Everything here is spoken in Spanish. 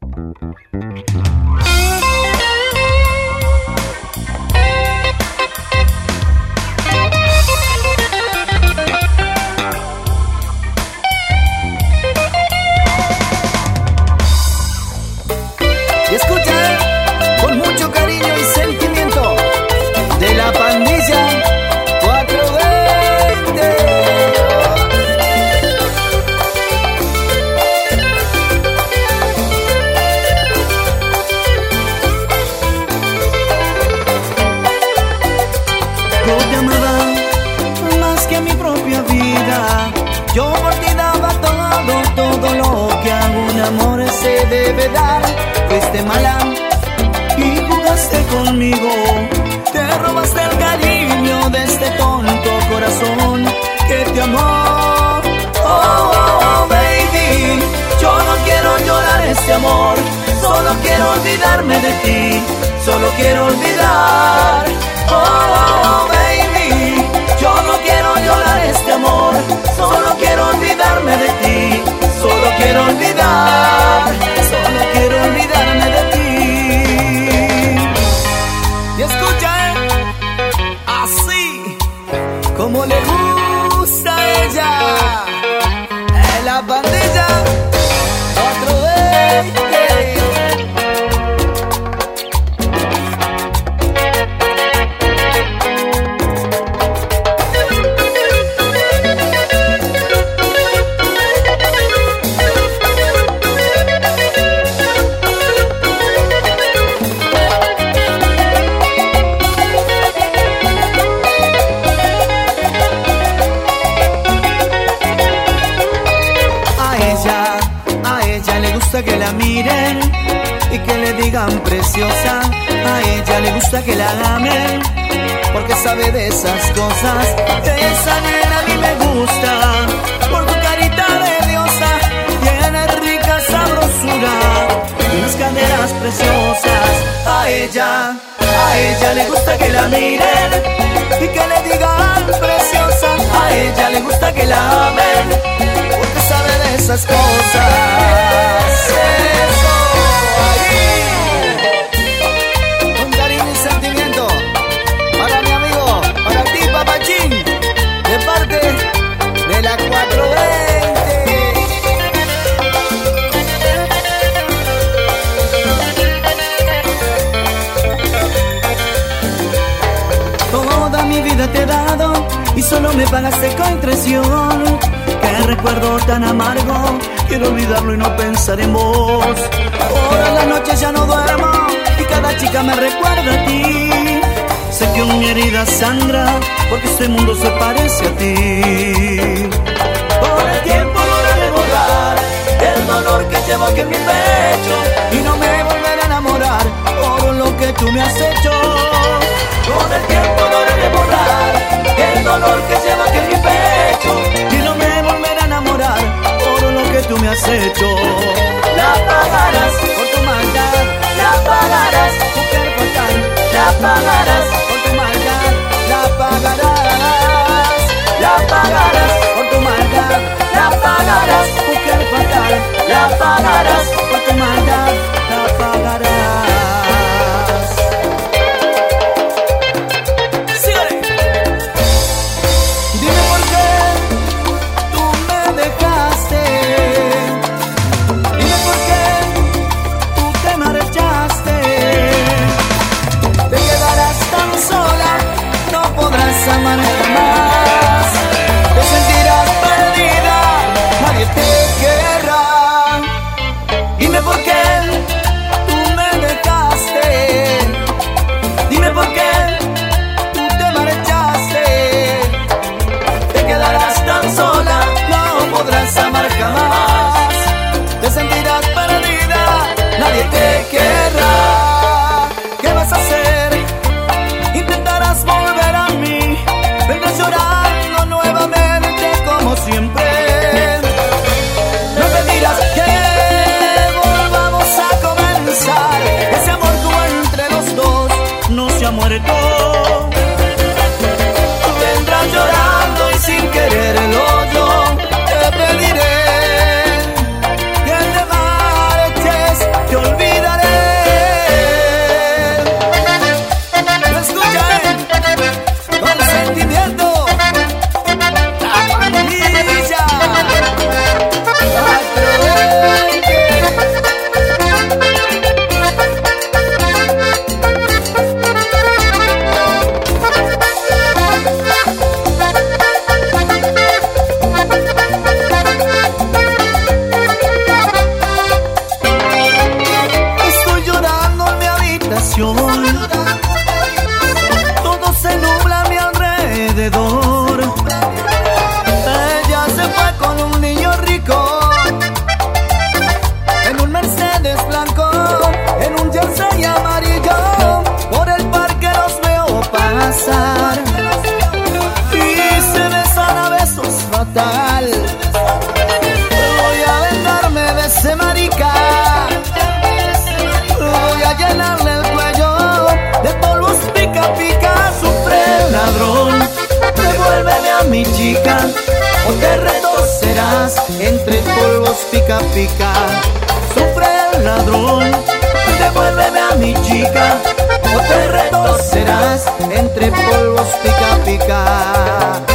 Y escucha, con mucho cariño y sentimiento, de la pandilla 420. Yo te amaba más que a mi propia vida. Yo por ti daba todo lo que a un amor se debe dar. Fuiste mala y jugaste conmigo. Te robaste el cariño de este tonto corazón que te amó. Oh, baby, yo no quiero llorar este amor. Solo quiero olvidarme de ti. Solo quiero olvidar. Oh, baby, yo no quiero llorar este amor. Solo quiero olvidarme de ti. Solo quiero olvidar. Solo quiero olvidarme de ti. Y escucha, así como le gusta a ella, en la pandilla 420. Que la miren y que le digan preciosa. A ella le gusta que la amen porque sabe de esas cosas. Esa nena a mí me gusta por tu carita de diosa. Tiene rica sabrosura y unas caderas preciosas. A ella le gusta que la miren y que le digan preciosa. A ella le gusta que la amen porque sabe de esas cosas. Eso, ahí, con cariño y sentimiento, para mi amigo, para ti, papachín, de parte de la 420. Toda mi vida te he dado y solo me pagaste con traición. Qué recuerdo tan amargo, quiero olvidarlo y no pensar en vos. Por las noches ya no duermo y cada chica me recuerda a ti. Sé que mi herida sangra porque este mundo se parece a ti. Por el tiempo lograré borrar el dolor que llevo aquí en mi pecho y no me volveré a enamorar por lo que tú me has hecho. Con el tiempo lograré borrar el dolor que llevo aquí en mi pecho y no me volveré a enamorar por lo que tú me has hecho. La pagarás por tu maldad, la pagarás, mujer fatal, la pagarás por tu maldad, la pagarás, la pagarás por tu maldad, la pagarás, mujer fatal, la pagarás por tu maldad, la pagarás. Amar jamás, te sentirás perdida, nadie te querrá. Dime por qué tú me dejaste, dime por qué tú te marchaste. Te quedarás tan sola, no podrás amar jamás. Te sentirás perdida, nadie te querrá. ¿Qué vas a hacer? Intentarás volver a mí, vendrás llorando nuevamente como siempre. No me dirás que volvamos a comenzar. Ese amor que hubo entre los dos no se ha muerto. Tú vendrás llorando y sin quererlo yo te pediré que te marches, te chica, o te retorcerás entre polvos pica pica. Sufre el ladrón, devuélveme a mi chica, o te retorcerás entre polvos pica pica.